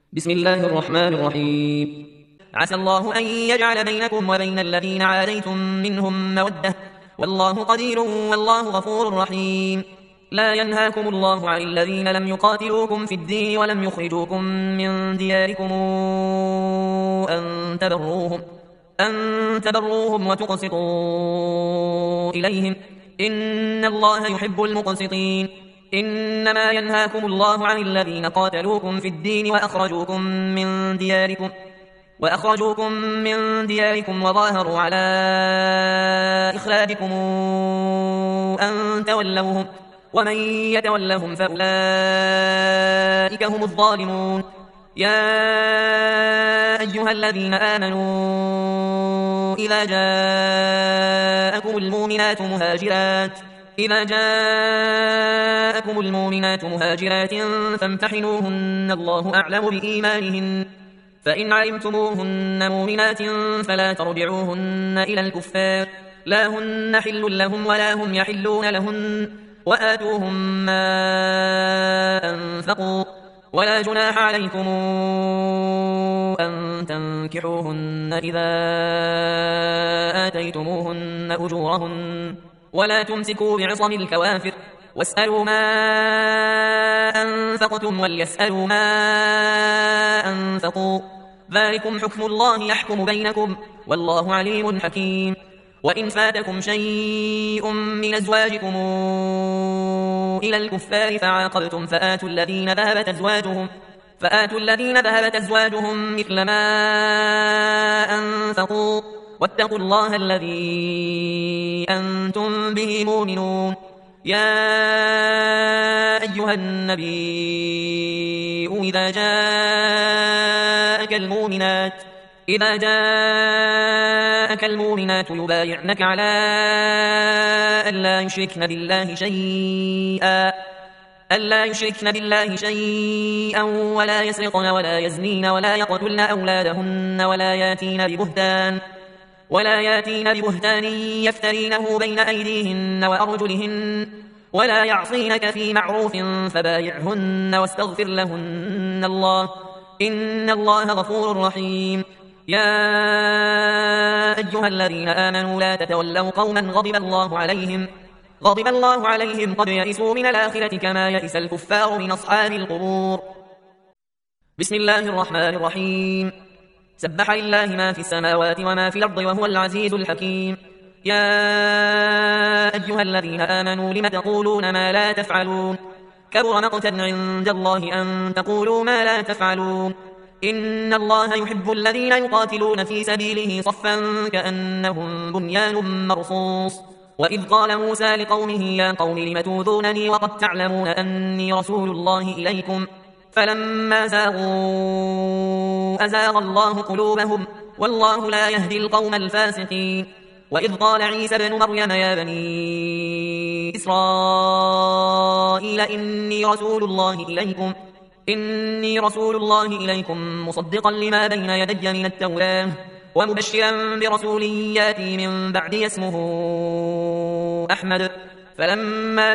بسم الله الرحمن الرحيم. عسى الله أن يجعل بينكم وبين الذين عاديتم منهم مودة، والله قدير والله غفور رحيم. لا ينهاكم الله عن الذين لم يقاتلوكم في الدين ولم يخرجوكم من دياركم أن تبروهم وتقسطوا إليهم، إن الله يحب المقسطين. إنما ينهاكم الله عن الذين قاتلوكم في الدين وأخرجوكم من دياركم وظاهروا على إخراجكم أن تولوهم، ومن يتولهم فأولئك هم الظالمون. يا أيها الذين آمنوا إذا جاءكم المؤمنات مهاجرات فامتحنوهن، الله أعلم بإيمانهن، فإن علمتموهن مؤمنات فلا ترجعوهن إلى الكفار، لا هن حل لهم ولا هم يحلون لهن، وآتوهم ما أنفقوا، ولا جناح عليكم أن تنكحوهن إذا آتيتموهن أجورهن، ولا تمسكوا بعصم الكوافر، واسألوا ما أنفقتم وليسألوا ما أنفقوا، ذلكم حكم الله يحكم بينكم، والله عليم حكيم. وإن فاتكم شيء من أزواجكم إلى الكفار فعاقبتم فآتوا الذين ذهبت أزواجهم مثل ما أنفقوا، واتقوا الله الذي أنتم به مؤمنون. يا أيها النبي إذا جاءك المؤمنات يبايعنك على ألا يشركن بالله شيئا ولا يسرقن ولا يزنين ولا يقتلن أولادهن ولا ياتين ببهتان يفترينه بين أيديهن وأرجلهن، ولا يعصينك في معروف فبايعهن واستغفر لهن الله، إن الله غفور رحيم. يا أيها الذين آمنوا لا تتولوا قوما غضب الله عليهم قد يئسوا من الآخرة كما يئس الكفار من أصحاب القبور. بسم الله الرحمن الرحيم. سبح لله ما في السماوات وما في الأرض وهو العزيز الحكيم. يا أيها الذين آمنوا لم تقولون ما لا تفعلون، كبر مقتا عند الله أن تقولوا ما لا تفعلون. إن الله يحب الذين يقاتلون في سبيله صفا كأنهم بنيان مرصوص. وإذ قال موسى لقومه يا قوم لم تؤذونني وقد تعلمون أني رسول الله إليكم، فلما زاغوا أزاغ الله قلوبهم، والله لا يهدي القوم الفاسقين. وإذ قال عيسى بن مريم يا بني إسرائيل إني رسول الله إليكم مصدقا لما بين يدي من التوراة ومبشرا برسول ياتي من بعدي اسمه أحمد. فلما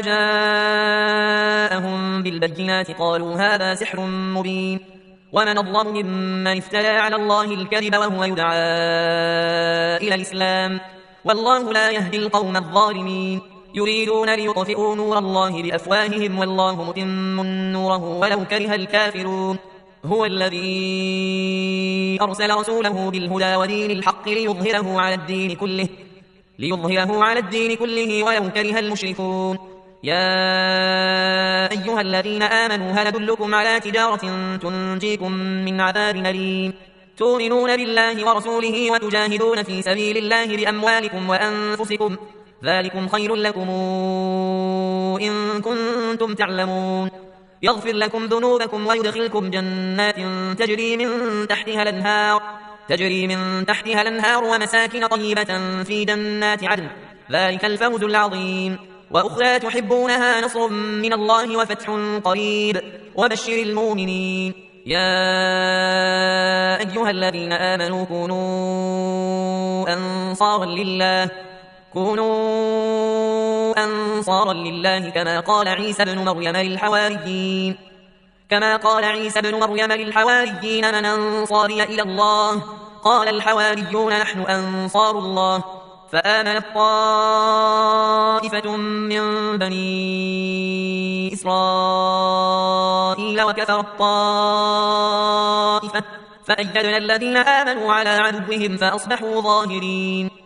جاءهم بالبينات قالوا هذا سحر مبين، ومن أظلم ممن افترى على الله الكذب وهو يدعى إلى الإسلام، والله لا يهدي القوم الظالمين. يريدون ليطفئوا نور الله بأفواههم والله متم نوره ولو كره الكافرون. هو الذي أرسل رسوله بالهدى ودين الحق ليظهره على الدين كله ولو كره المشركون. يا أيها الذين آمنوا هل أدلكم على تجارة تنجيكم من عذاب أليم، تؤمنون بالله ورسوله وتجاهدون في سبيل الله بأموالكم وأنفسكم، ذلكم خير لكم إن كنتم تعلمون. يغفر لكم ذنوبكم ويدخلكم جنات تجري من تحتها الأنهار ومساكن طيبة في جنات عدن، ذلك الفوز العظيم. وأخرى تحبونها نصر من الله وفتح قريب وبشر المؤمنين. يا أيها الذين آمنوا كونوا أنصارا لله كما قال عيسى بن مريم للحواريين كما قال عيسى بن مريم للحواريين من أنصاري إلى الله قال الحواريون نحن أنصار الله فآمنت طائفة من بني إسرائيل وكفرت طائفة فأيدنا الذين آمنوا على عدوهم فأصبحوا ظاهرين